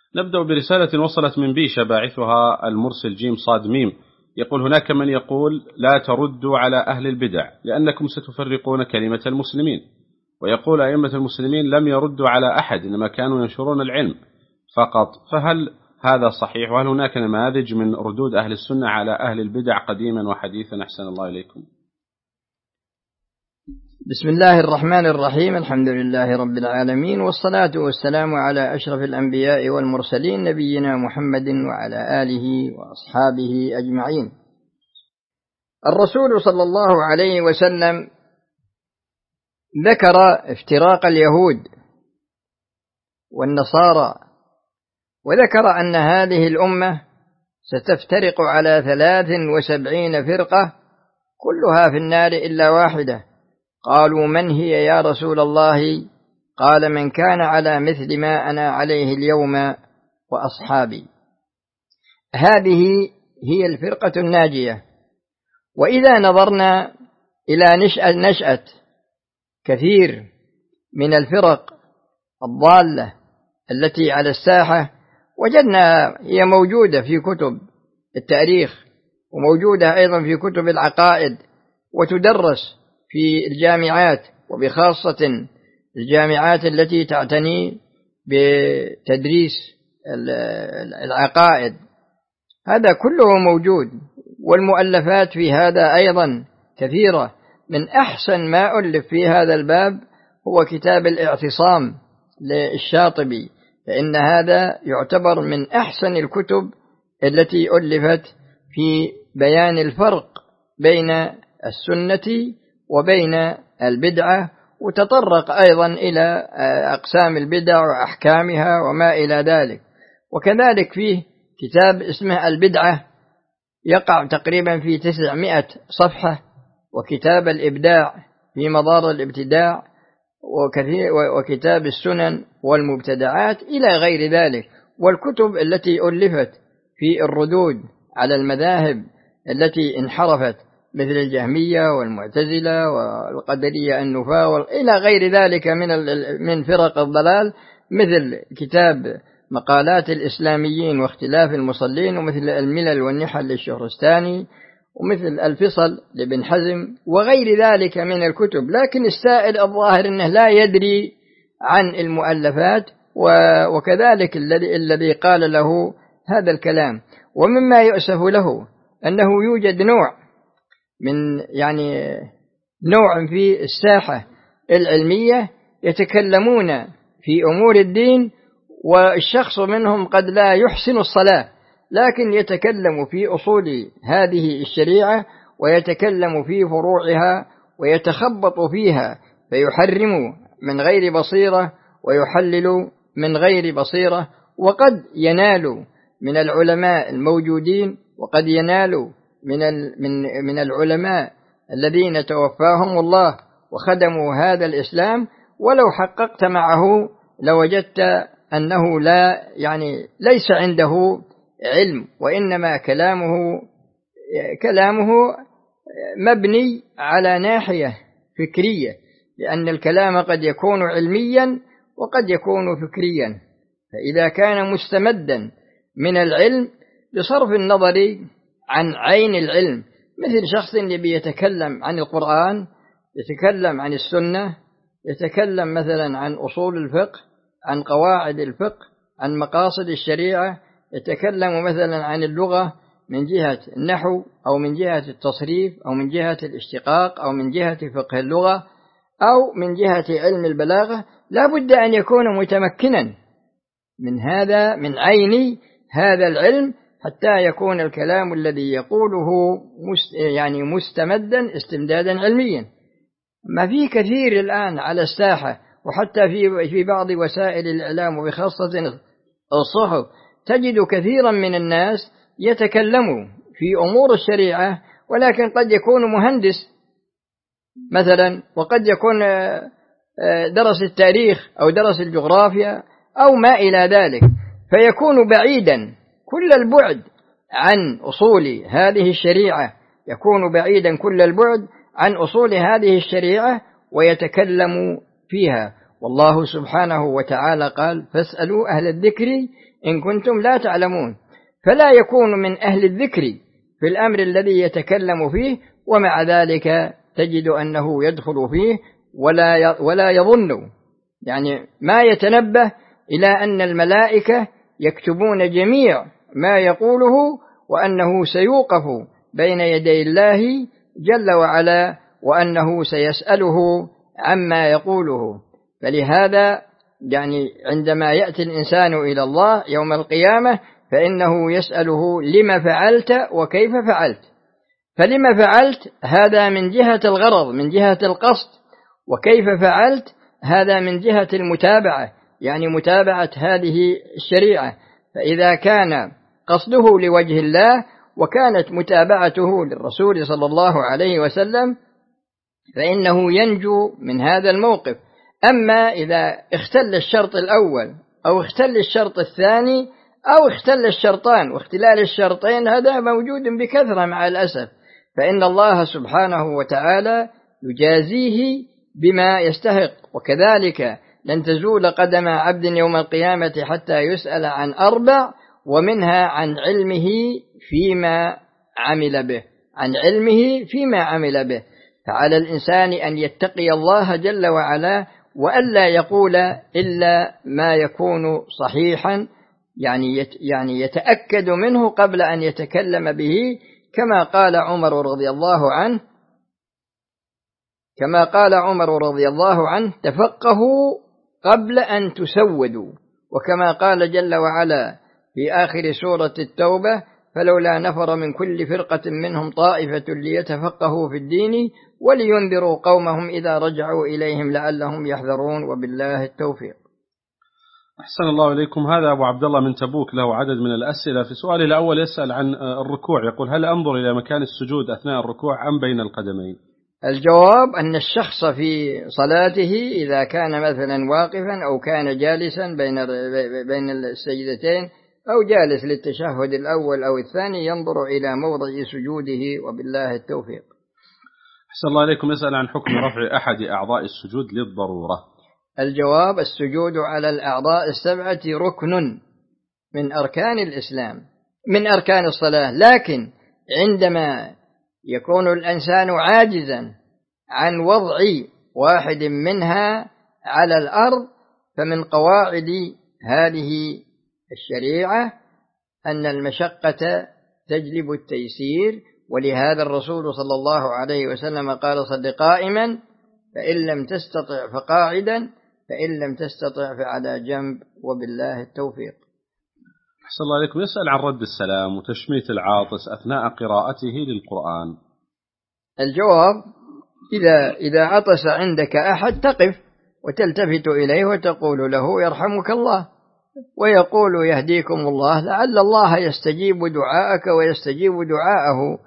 نبدأ برسالة وصلت من بيشة باعثها المرسل جيم صاد ميم، يقول: هناك من يقول لا تردوا على أهل البدع لأنكم ستفرقون كلمة المسلمين، ويقول أئمة المسلمين لم يردوا على أحد إنما كانوا ينشرون العلم فقط، فهل هذا صحيح؟ وهل هناك نماذج من ردود أهل السنة على أهل البدع قديما وحديثا؟ أحسن الله إليكم. بسم الله الرحمن الرحيم، الحمد لله رب العالمين، والصلاة والسلام على أشرف الأنبياء والمرسلين نبينا محمد وعلى آله وأصحابه أجمعين. الرسول صلى الله عليه وسلم ذكر افتراق اليهود والنصارى، وذكر أن هذه الأمة ستفترق على 73 فرقة كلها في النار إلا واحدة. قالوا: من هي يا رسول الله؟ قال: من كان على مثل ما أنا عليه اليوم وأصحابي. هذه هي الفرقة الناجية. وإذا نظرنا إلى نشأة كثير من الفرق الضالة التي على الساحة وجدنا هي موجودة في كتب التاريخ، وموجودة أيضا في كتب العقائد، وتدرس في الجامعات، وبخاصة الجامعات التي تعتني بتدريس العقائد. هذا كله موجود، والمؤلفات في هذا أيضا كثيرة. من أحسن ما ألف في هذا الباب هو كتاب الاعتصام للشاطبي، فإن هذا يعتبر من أحسن الكتب التي ألفت في بيان الفرق بين السنة وبين البدعة، وتطرق أيضا إلى أقسام البدع وأحكامها وما إلى ذلك. وكذلك فيه كتاب اسمه البدعة يقع تقريبا في 900 صفحة، وكتاب الإبداع في مضار الابتداع، وكتاب السنن والمبتدعات إلى غير ذلك. والكتب التي ألفت في الردود على المذاهب التي انحرفت مثل الجهمية والمعتزلة والقدرية النفاة إلى غير ذلك من فرق الضلال، مثل كتاب مقالات الإسلاميين واختلاف المصلين، ومثل الملل والنحل للشهرستاني، ومثل الفصل لابن حزم، وغير ذلك من الكتب. لكن السائل الظاهر أنه لا يدري عن المؤلفات، وكذلك الذي قال له هذا الكلام. ومما يؤسف له أنه يوجد نوع في الساحة العلمية يتكلمون في أمور الدين، والشخص منهم قد لا يحسن الصلاة، لكن يتكلم في أصول هذه الشريعة، ويتكلم في فروعها، ويتخبط فيها، فيحرم من غير بصيرة ويحلل من غير بصيرة. وقد ينال من العلماء الموجودين، وقد ينال من العلماء الذين توفاهم الله وخدموا هذا الإسلام، ولو حققت معه لوجدت أنه ليس عنده علم، وإنما كلامه مبني على ناحية فكرية، لأن الكلام قد يكون علميا وقد يكون فكريا. فإذا كان مستمدا من العلم بصرف النظر عن عين العلم، مثل شخص اللي يتكلم عن القرآن، يتكلم عن السنة، يتكلم مثلا عن أصول الفقه، عن قواعد الفقه، عن مقاصد الشريعة، يتكلم مثلا عن اللغة من جهة النحو، أو من جهة التصريف، أو من جهة الاشتقاق، أو من جهة فقه اللغة، أو من جهة علم البلاغة، لا بد أن يكون متمكنا من عين هذا العلم، حتى يكون الكلام الذي يقوله مستمدا استمدادا علميا. ما في كثير الآن على الساحة، وحتى في بعض وسائل الإعلام، وبخاصة الصحف، تجد كثيرا من الناس يتكلموا في أمور الشريعة، ولكن قد يكون مهندس مثلا، وقد يكون درس التاريخ أو درس الجغرافيا أو ما إلى ذلك، فيكون بعيدا كل البعد عن أصول هذه الشريعة، يكون بعيدا كل البعد عن أصول هذه الشريعة ويتكلم فيها. والله سبحانه وتعالى قال: فاسألوا أهل الذكر إن كنتم لا تعلمون. فلا يكون من أهل الذكر في الأمر الذي يتكلم فيه، ومع ذلك تجد أنه يدخل فيه ولا يظن، يعني ما يتنبه إلى أن الملائكة يكتبون جميع ما يقوله، وأنه سيوقف بين يدي الله جل وعلا، وأنه سيسأله عما يقوله. فلهذا يعني عندما يأتي الإنسان إلى الله يوم القيامة فإنه يسأله لما فعلت وكيف فعلت. فلما فعلت هذا من جهة الغرض، من جهة القصد، وكيف فعلت هذا من جهة المتابعة، يعني متابعة هذه الشريعة. فإذا كان قصده لوجه الله وكانت متابعته للرسول صلى الله عليه وسلم فإنه ينجو من هذا الموقف. أما إذا اختل الشرط الأول أو اختل الشرط الثاني أو اختل الشرطان، واختلال الشرطين هذا موجود بكثرة مع الأسف، فإن الله سبحانه وتعالى يجازيه بما يستحق. وكذلك لن تزول قدم عبد يوم القيامة حتى يسأل عن 4، ومنها عن علمه فيما عمل به، عن علمه فيما عمل به. فعلى الإنسان أن يتقي الله جل وعلا وألا يقول إلا ما يكون صحيحا، يعني يتأكد منه قبل أن يتكلم به، كما قال عمر رضي الله عنه تفقهوا قبل أن تسودوا. وكما قال جل وعلا في آخر سورة التوبة فلولا نفر من كل فرقة منهم طائفة ليتفقهوا في الدين ولينذروا قومهم إذا رجعوا إليهم لعلهم يحذرون، وبالله التوفيق. أحسن الله إليكم. هذا أبو عبد الله من تبوك له عدد من الأسئلة. في سؤاله الأول يسأل عن الركوع، يقول هل أنظر إلى مكان السجود أثناء الركوع أم بين القدمين؟ الجواب أن الشخص في صلاته إذا كان مثلا واقفا أو كان جالسا بين السجدتين أو جالس للتشهد الأول أو الثاني ينظر إلى موضع سجوده، وبالله التوفيق. أحسن الله إليكم. يسأل عن حكم رفع أحد أعضاء السجود للضرورة. الجواب السجود على الأعضاء السبعة ركن من أركان الإسلام، من أركان الصلاة، لكن عندما يكون الإنسان عاجزا عن وضع واحد منها على الأرض فمن قواعد هذه الشريعة أن المشقة تجلب التيسير، ولهذا الرسول صلى الله عليه وسلم قال صل قائما فإن لم تستطع فقاعدا فإن لم تستطع فعلى جنب، وبالله التوفيق. أحسن الله عليكم. يسأل عن رد السلام وتشميت العاطس أثناء قراءته للقرآن. الجواب إذا عطس عندك أحد تقف وتلتفت إليه وتقول له يرحمك الله، ويقول يهديكم الله، لعل الله يستجيب دعاءك ويستجيب دعاءه.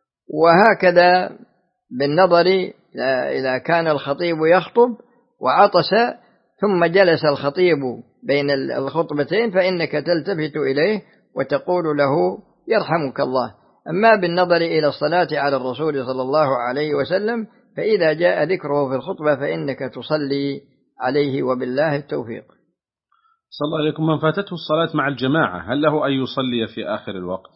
وهكذا بالنظر إذا كان الخطيب يخطب وعطس ثم جلس الخطيب بين الخطبتين فإنك تلتفت إليه وتقول له يرحمك الله. أما بالنظر إلى الصلاة على الرسول صلى الله عليه وسلم فإذا جاء ذكره في الخطبة فإنك تصلي عليه، وبالله التوفيق. صلى الله عليكم. من فاتته الصلاة مع الجماعة هل له أن يصلي في آخر الوقت؟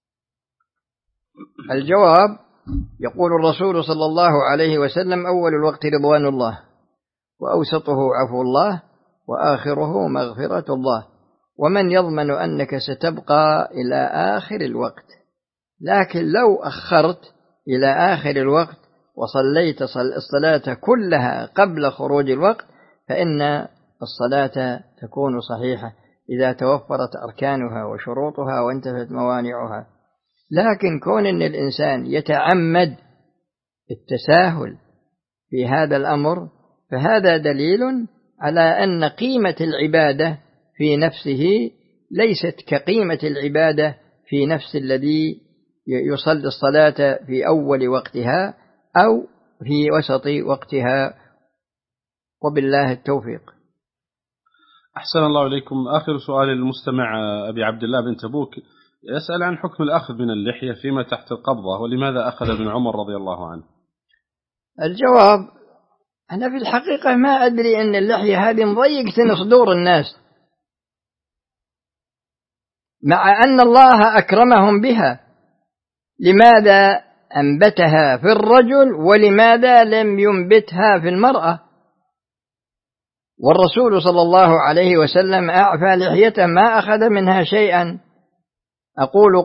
الجواب يقول الرسول صلى الله عليه وسلم أول الوقت رضوان الله، وأوسطه عفو الله، وآخره مغفرة الله. ومن يضمن أنك ستبقى إلى آخر الوقت؟ لكن لو أخرت إلى آخر الوقت وصليت الصلاة كلها قبل خروج الوقت فإن الصلاة تكون صحيحة إذا توفرت أركانها وشروطها وانتفت موانعها. لكن كون أن الإنسان يتعمد التساهل في هذا الأمر فهذا دليل على أن قيمة العبادة في نفسه ليست كقيمة العبادة في نفس الذي يصلي الصلاة في أول وقتها أو في وسط وقتها، وبالله التوفيق. أحسن الله إليكم. آخر سؤال للمستمع أبي عبد الله بن تبوك يسأل عن حكم الأخذ من اللحية فيما تحت القبضة، ولماذا أخذ ابن عمر رضي الله عنه؟ الجواب أنا في الحقيقة ما أدري أن اللحية هذه مضيقة صدور الناس، مع أن الله أكرمهم بها، لماذا أنبتها في الرجل ولماذا لم ينبتها في المرأة؟ والرسول صلى الله عليه وسلم أعفى لحيته ما أخذ منها شيئا. أقول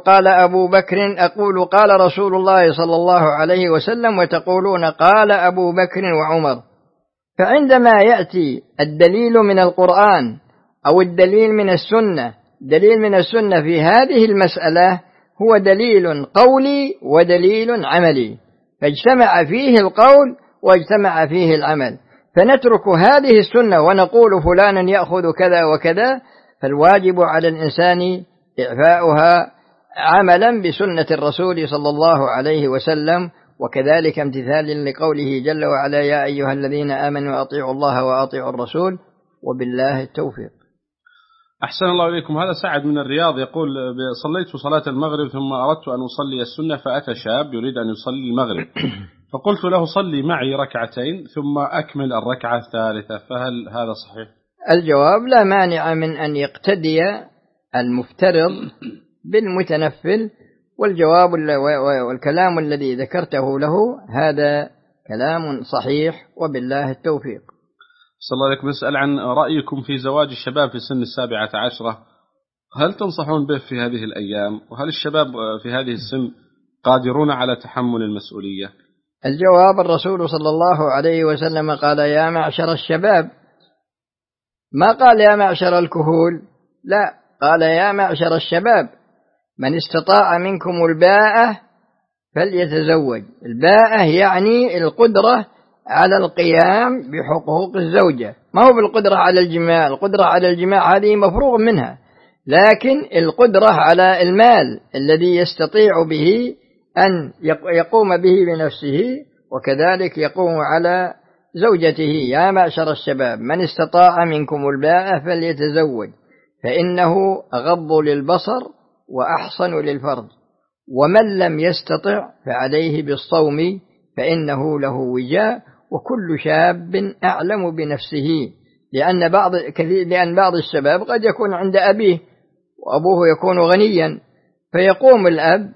قال رسول الله صلى الله عليه وسلم وتقولون قال أبو بكر وعمر. فعندما يأتي الدليل من القرآن أو الدليل من السنة، دليل من السنة في هذه المسألة هو دليل قولي ودليل عملي، فاجتمع فيه القول واجتمع فيه العمل، فنترك هذه السنة ونقول فلانا يأخذ كذا وكذا، فالواجب على الإنسان إعفاؤها عملا بسنة الرسول صلى الله عليه وسلم، وكذلك امتثالا لقوله جل وعلا: يا أيها الذين آمنوا أطيعوا الله وأطيعوا الرسول وبالله التوفيق. أحسن الله إليكم. هذا سعد من الرياض يقول: صليت صلاة المغرب ثم أردت أن أصلي السنة، فأتى شاب يريد أن يصلي المغرب، فقلت له: صلي معي ركعتين ثم أكمل الركعة الثالثة، فهل هذا صحيح؟ الجواب: لا مانع من أن يقتدي المفترض بالمتنفل، والجواب والكلام الذي ذكرته له هذا كلام صحيح وبالله التوفيق. صلى الله عليكم. نسأل عن رأيكم في زواج الشباب في سن 17، هل تنصحون به في هذه الأيام؟ وهل الشباب في هذه السن قادرون على تحمل المسؤولية؟ الجواب: الرسول صلى الله عليه وسلم قال: يا معشر الشباب، ما قال يا معشر الكهول، لا، قال يا معشر الشباب، من استطاع منكم الباءة فليتزوج. الباءة يعني القدرة على القيام بحقوق الزوجة، ما هو بالقدرة على الجماع. القدرة على الجماع هذه مفروغ منها، لكن القدرة على المال الذي يستطيع به أن يقوم به بنفسه، وكذلك يقوم على زوجته. يا معشر الشباب، من استطاع منكم الباءة فليتزوج، فإنه أغض للبصر وأحصن للفرج، ومن لم يستطع فعليه بالصوم فإنه له وجاء، وكل شاب أعلم بنفسه. لأن بعض الشباب قد يكون عند أبيه وأبوه يكون غنيا، فيقوم الأب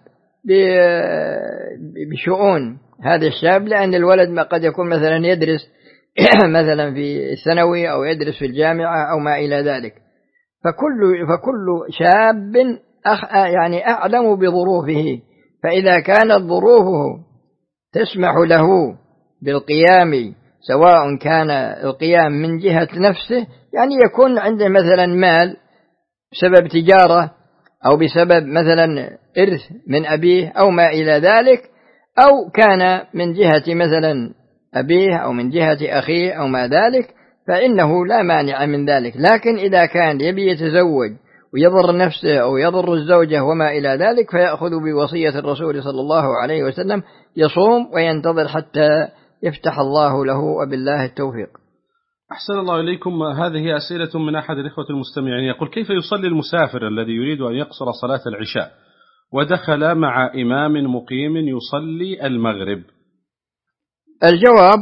بشؤون هذا الشاب، لأن الولد قد يكون مثلا يدرس مثلا في الثانوي أو يدرس في الجامعة أو ما إلى ذلك، فكل شاب يعني أعلم بظروفه، فإذا كانت ظروفه تسمح له بالقيام، سواء كان القيام من جهة نفسه، يعني يكون عنده مثلا مال بسبب تجارة أو بسبب مثلا إرث من أبيه أو ما إلى ذلك، أو كان من جهة مثلا أبيه أو من جهة أخيه أو ما ذلك، فإنه لا مانع من ذلك. لكن إذا كان يبي يتزوج ويضر نفسه أو يضر الزوجة وما إلى ذلك، فيأخذ بوصية الرسول صلى الله عليه وسلم، يصوم وينتظر حتى يفتح الله له، وبالله التوفيق. أحسن الله إليكم. هذه أسئلة من أحد الإخوة المستمعين، يقول: كيف يصلي المسافر الذي يريد أن يقصر صلاة العشاء ودخل مع إمام مقيم يصلي المغرب؟ الجواب: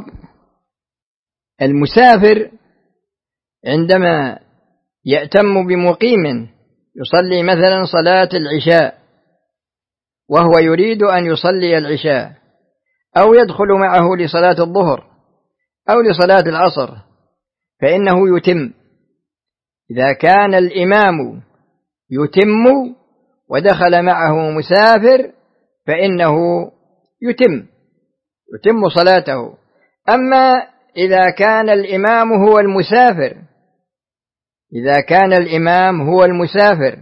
المسافر عندما يأتم بمقيم يصلي مثلا صلاة العشاء وهو يريد أن يصلي العشاء، أو يدخل معه لصلاة الظهر أو لصلاة العصر، فإنه يتم. إذا كان الإمام يتم ودخل معه مسافر فإنه يتم صلاته. أما إذا كان الإمام هو المسافر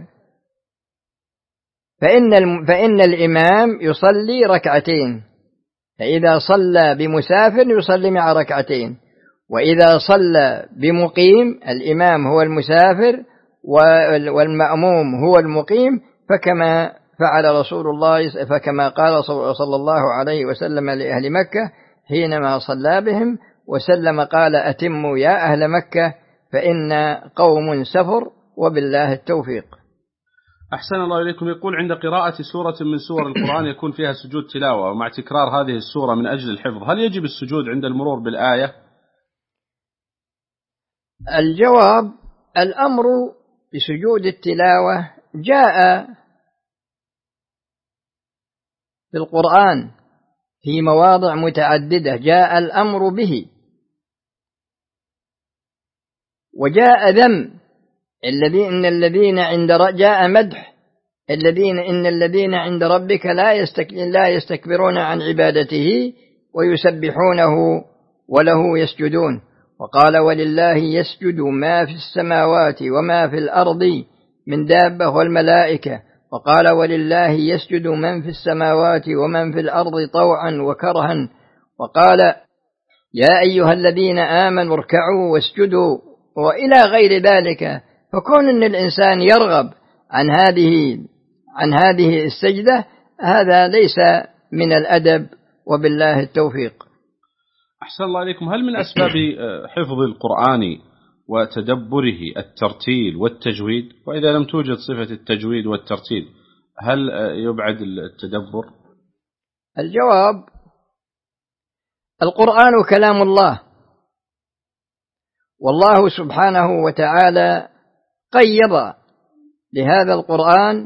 فإن الإمام يصلي ركعتين، فإذا صلى بمسافر يصلي مع ركعتين، وإذا صلى بمقيم الإمام هو المسافر والمأموم هو المقيم، فكما قال صلى الله عليه وسلم لأهل مكة حينما صلى بهم وسلم قال: أتموا يا أهل مكة فإن قوم سفر، وبالله التوفيق. أحسن الله إليكم. يقول: عند قراءة سورة من سور القرآن يكون فيها سجود تلاوة، ومع تكرار هذه السورة من أجل الحفظ، هل يجب السجود عند المرور بالآية؟ الجواب: الأمر بسجود التلاوة جاء في القرآن في مواضع متعددة جاء الأمر به، وجاء ذم إن الذين عند جاء مدح إن الذين عند ربك لا يستكبرون عن عبادته ويسبحونه وله يسجدون. وقال ولله يسجد ما في السماوات وما في الأرض من دابة والملائكة. وقال ولله يسجد من في السماوات ومن في الأرض طوعا وكرها. وقال يا أيها الذين آمنوا اركعوا واسجدوا، وإلى غير ذلك. فكون أن الإنسان يرغب عن هذه السجدة هذا ليس من الأدب، وبالله التوفيق. أحسن الله عليكم. هل من أسباب حفظ القرآن وتدبره الترتيل والتجويد؟ وإذا لم توجد صفة التجويد والترتيل هل يبعد التدبر؟ الجواب: القرآن كلام الله، والله سبحانه وتعالى قيض لهذا القرآن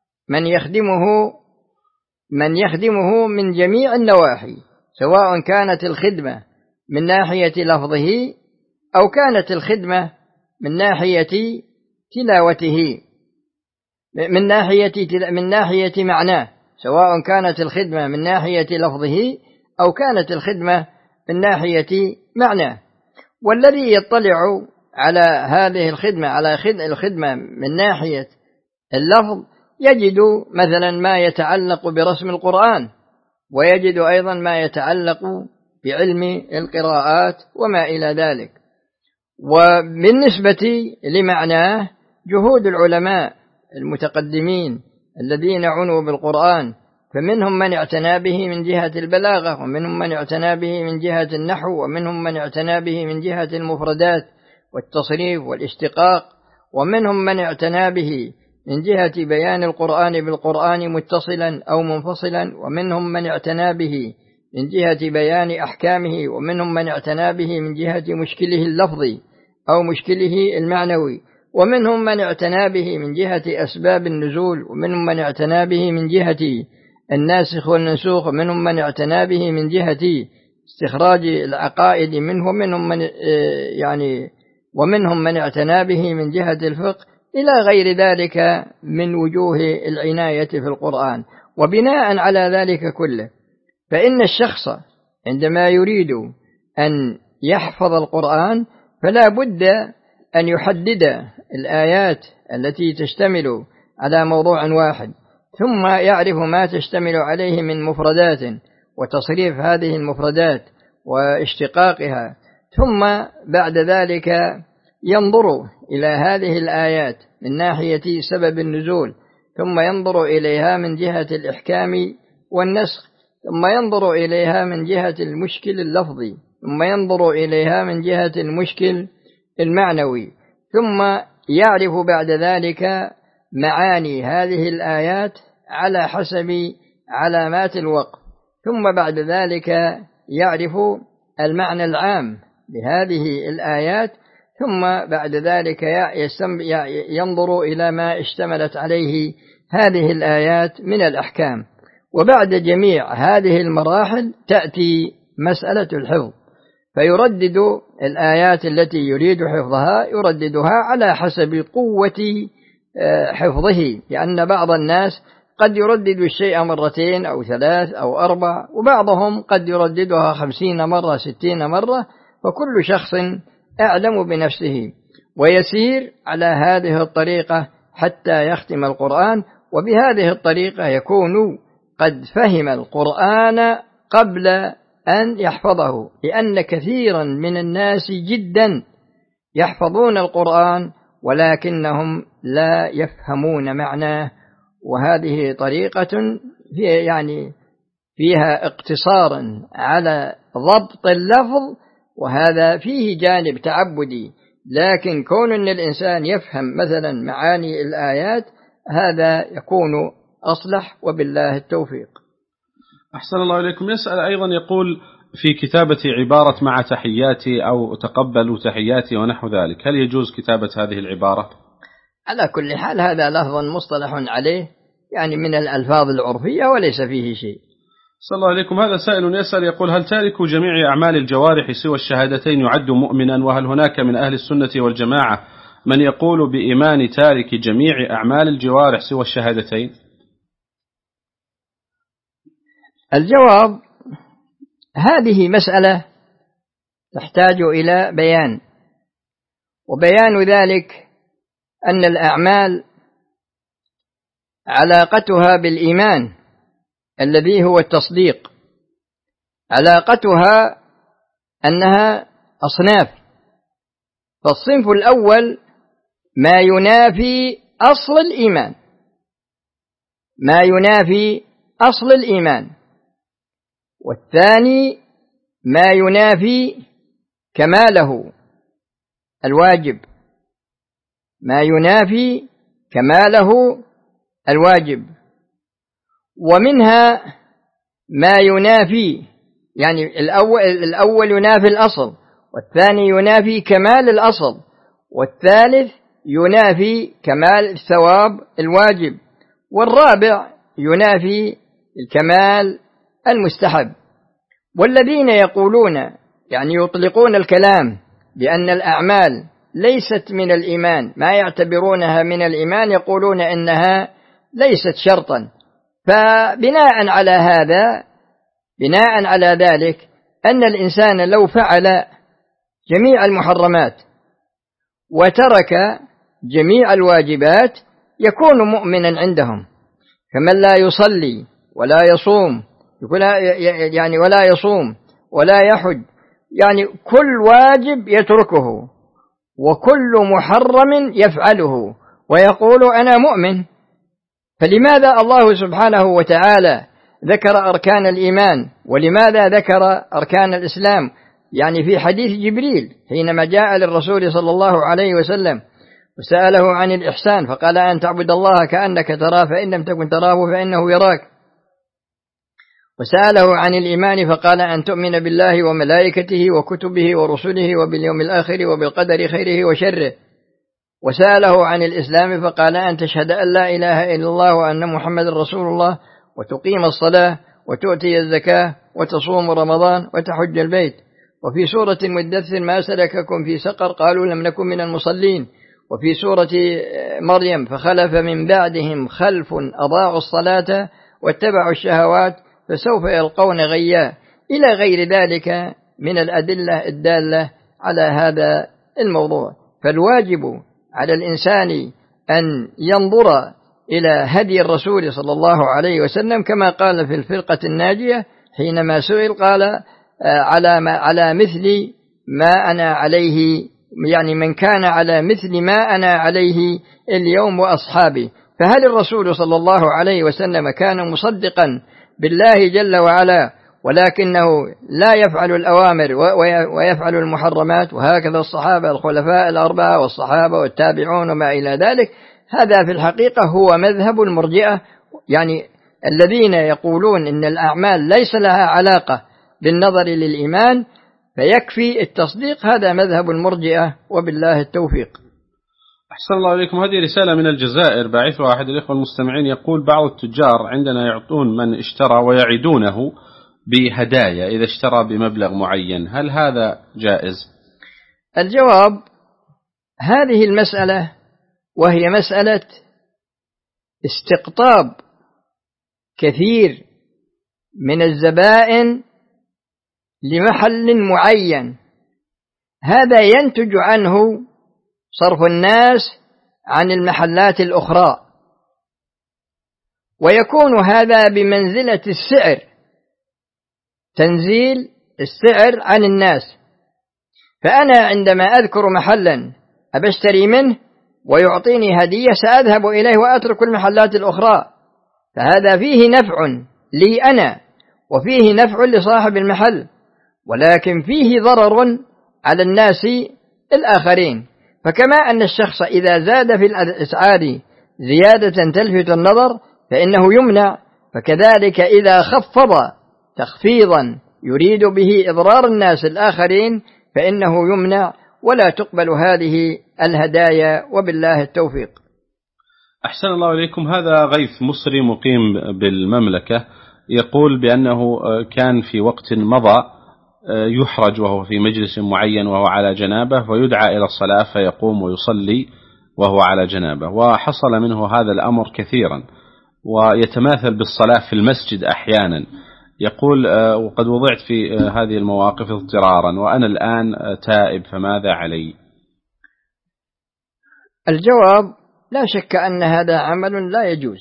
من يخدمه من جميع النواحي، سواء كانت الخدمة من ناحية لفظه أو كانت الخدمة من ناحية تلاوته، من ناحية معناه، سواء كانت الخدمة من ناحية لفظه أو كانت الخدمة من ناحية معناه. والذي يطلع على هذه الخدمة، على الخدمة من ناحية اللفظ، يجد مثلا ما يتعلق برسم القرآن، ويجد أيضا ما يتعلق بعلم القراءات وما إلى ذلك. وبالنسبة لمعناه جهود العلماء المتقدمين الذين عنوا بالقرآن، فمنهم من اعتنى به من جهة البلاغة، ومنهم من اعتنى به من جهة النحو، ومنهم من اعتنى به من جهة المفردات والتصريف والاشتقاق، ومنهم من اعتنى به من جهة بيان القرآن بالقرآن متصلا أو منفصلا، ومنهم من اعتنى به من جهة بيان أحكامه، ومنهم من اعتنى به من جهة مشكله اللفظي أو مشكله المعنوي، ومنهم من اعتنى به من جهة أسباب النزول، ومنهم من اعتنى به من جهة الناسخ والمنسوخ، ومنهم من اعتنى به من جهة استخراج العقائد منه، ومنهم من اعتنى به من جهة الفقه، إلى غير ذلك من وجوه العناية في القرآن. وبناء على ذلك كله، فإن الشخص عندما يريد أن يحفظ القرآن فلا بد أن يحدد الآيات التي تشتمل على موضوع واحد، ثم يعرف ما تشتمل عليه من مفردات وتصريف هذه المفردات واشتقاقها، ثم بعد ذلك ينظر إلى هذه الآيات من ناحية سبب النزول، ثم ينظر إليها من جهة الإحكام والنسخ، ثم ينظر إليها من جهة المشكل اللفظي، ثم ينظر إليها من جهة المشكل المعنوي، ثم يعرف بعد ذلك معاني هذه الآيات على حسب علامات الوقف، ثم بعد ذلك يعرف المعنى العام لهذه الآيات، ثم بعد ذلك ينظر إلى ما اشتملت عليه هذه الآيات من الأحكام. وبعد جميع هذه المراحل تأتي مسألة الحفظ، فيردد الآيات التي يريد حفظها يرددها على حسب قوة حفظه، لأن بعض الناس قد يردد الشيء مرتين أو 3 أو 4، وبعضهم قد يرددها 50 مرة 60 مرة، فكل شخص أعلم بنفسه، ويسير على هذه الطريقة حتى يختم القرآن. وبهذه الطريقة يكون قد فهم القرآن قبل أن يحفظه، لأن كثيرا من الناس جدا يحفظون القرآن ولكنهم لا يفهمون معناه، وهذه طريقة فيها اقتصار على ضبط اللفظ، وهذا فيه جانب تعبدي، لكن كون أن الإنسان يفهم مثلا معاني الآيات هذا يكون أصلح، وبالله التوفيق. أحسن الله إليكم. يسأل أيضا، يقول في كتابة عبارة مع تحياتي أو تقبلوا تحياتي ونحو ذلك، هل يجوز كتابة هذه العبارة؟ على كل حال هذا لفظ مصطلح عليه يعني من الألفاظ العرفية وليس فيه شيء. صلى الله عليكم. هذا سائل يسأل يقول: هل تارك جميع أعمال الجوارح سوى الشهادتين يعد مؤمنا؟ وهل هناك من أهل السنة والجماعة من يقول بإيمان تارك جميع أعمال الجوارح سوى الشهادتين؟ الجواب: هذه مسألة تحتاج إلى بيان، وبيان ذلك أن الأعمال علاقتها بالإيمان الذي هو التصديق، علاقتها أنها أصناف. فالصنف الأول ما ينافي أصل الإيمان، ما ينافي أصل الإيمان، والثاني ما ينافي كماله الواجب، ما ينافي كماله الواجب. ومنها ما ينافي، يعني الأول ينافي الأصل، والثاني ينافي كمال الأصل، والثالث ينافي كمال الثواب الواجب، والرابع ينافي الكمال المستحب. والذين يقولون يعني يطلقون الكلام بأن الأعمال ليست من الإيمان، ما يعتبرونها من الإيمان، يقولون إنها ليست شرطا. فبناء على هذا، بناء على ذلك، أن الإنسان لو فعل جميع المحرمات وترك جميع الواجبات يكون مؤمنا عندهم، كمن لا يصلي ولا يصوم، يعني ولا يصوم ولا يحج، يعني كل واجب يتركه وكل محرم يفعله ويقول أنا مؤمن. فلماذا الله سبحانه وتعالى ذكر أركان الإيمان، ولماذا ذكر أركان الإسلام؟ يعني في حديث جبريل حينما جاء للرسول صلى الله عليه وسلم وسأله عن الإحسان فقال أن تعبد الله كأنك تراه فإن لم تكن تراه فإنه يراك. وسأله عن الإيمان فقال أن تؤمن بالله وملائكته وكتبه ورسله وباليوم الآخر وبالقدر خيره وشره. وسأله عن الإسلام فقال أن تشهد أن لا إله إلا الله وأن محمد رسول الله وتقيم الصلاة وتؤتي الزكاة وتصوم رمضان وتحج البيت. وفي سورة المدثر ما سلككم في سقر قالوا لم نكن من المصلين. وفي سورة مريم فخلف من بعدهم خلف أضاعوا الصلاة واتبعوا الشهوات فسوف يلقون غيا، إلى غير ذلك من الأدلة الدالة على هذا الموضوع. فالواجب على الإنسان أن ينظر إلى هدي الرسول صلى الله عليه وسلم كما قال في الفرقة الناجية حينما سئل قال على مثل ما أنا عليه، يعني من كان على مثل ما أنا عليه اليوم وأصحابي. فهل الرسول صلى الله عليه وسلم كان مصدقا بالله جل وعلا ولكنه لا يفعل الأوامر ويفعل المحرمات؟ وهكذا الصحابة الخلفاء الأربعة والصحابة والتابعون وما إلى ذلك. هذا في الحقيقة هو مذهب المرجئة، يعني الذين يقولون إن الأعمال ليس لها علاقة بالنظر للإيمان فيكفي التصديق. هذا مذهب المرجئة وبالله التوفيق. أحسن الله إليكم. هذه رسالة من الجزائر باعثها أحد الإخوة المستمعين يقول: بعض التجار عندنا يعطون من اشترى ويعدونه بهدايا إذا اشترى بمبلغ معين، هل هذا جائز؟ الجواب: هذه المسألة وهي مسألة استقطاب كثير من الزبائن لمحل معين، هذا ينتج عنه صرف الناس عن المحلات الأخرى، ويكون هذا بمنزلة السعر، تنزيل السعر عن الناس. فأنا عندما أذكر محلا أبشتري منه ويعطيني هدية سأذهب إليه وأترك المحلات الأخرى، فهذا فيه نفع لي أنا وفيه نفع لصاحب المحل، ولكن فيه ضرر على الناس الآخرين. فكما أن الشخص إذا زاد في الأسعار زيادة تلفت النظر فإنه يمنع، فكذلك إذا خفض تخفيضا يريد به إضرار الناس الآخرين فإنه يمنع ولا تقبل هذه الهدايا وبالله التوفيق. أحسن الله إليكم. هذا غيث مصري مقيم بالمملكة، يقول بأنه كان في وقت مضى يحرج وهو في مجلس معين وهو على جنابه، ويدعى إلى الصلاة فيقوم ويصلي وهو على جنابه، وحصل منه هذا الأمر كثيرا، ويتماثل بالصلاة في المسجد أحيانا. يقول وقد وضعت في هذه المواقف اضطرارا وأنا الآن تائب، فماذا علي؟ الجواب: لا شك أن هذا عمل لا يجوز،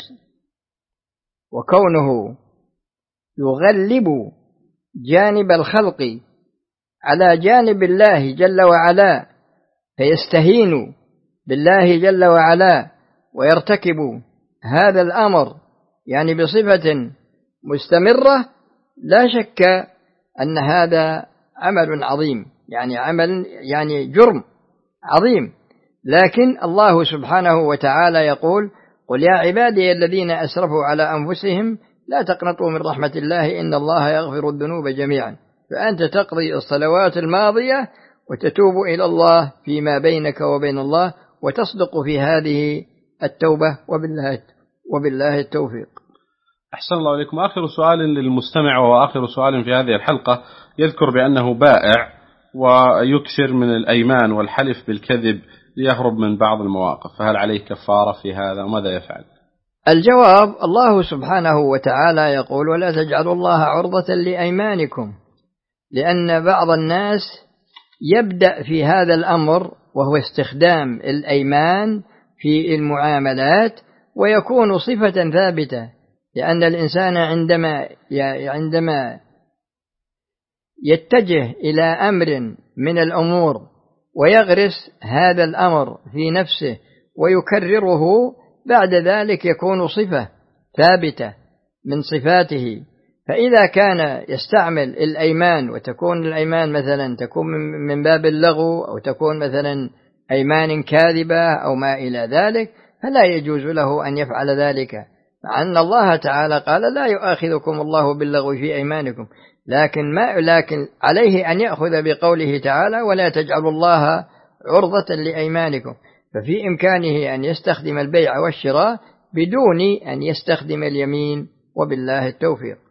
وكونه يغلب جانب الخلق على جانب الله جل وعلا فيستهين بالله جل وعلا ويرتكب هذا الأمر يعني بصفة مستمرة، لا شك أن هذا عمل عظيم، يعني جرم عظيم. لكن الله سبحانه وتعالى يقول: قل يا عبادي الذين أسرفوا على أنفسهم لا تقنطوا من رحمة الله إن الله يغفر الذنوب جميعا. فأنت تقضي الصلوات الماضية وتتوب إلى الله فيما بينك وبين الله وتصدق في هذه التوبة، وبالله التوفيق. أحسن الله إليكم. آخر سؤال للمستمع وهو آخر سؤال في هذه الحلقة، يذكر بأنه بائع ويكثر من الأيمان والحلف بالكذب ليهرب من بعض المواقف، فهل عليه كفارة في هذا وماذا يفعل؟ الجواب: الله سبحانه وتعالى يقول: ولا تجعلوا الله عرضة لأيمانكم، لأن بعض الناس يبدأ في هذا الأمر وهو استخدام الأيمان في المعاملات ويكون صفة ثابتة، لأن الإنسان عندما يتجه إلى أمر من الأمور ويغرس هذا الأمر في نفسه ويكرره، بعد ذلك يكون صفة ثابتة من صفاته. فإذا كان يستعمل الأيمان وتكون الأيمان مثلا تكون من باب اللغو أو تكون مثلا أيمان كاذبة أو ما إلى ذلك، فلا يجوز له أن يفعل ذلك، مع أن الله تعالى قال: لا يؤاخذكم الله باللغو في أيمانكم، لكن عليه أن يأخذ بقوله تعالى: ولا تجعلوا الله عرضة لأيمانكم. ففي إمكانه أن يستخدم البيع والشراء بدون أن يستخدم اليمين، وبالله التوفيق.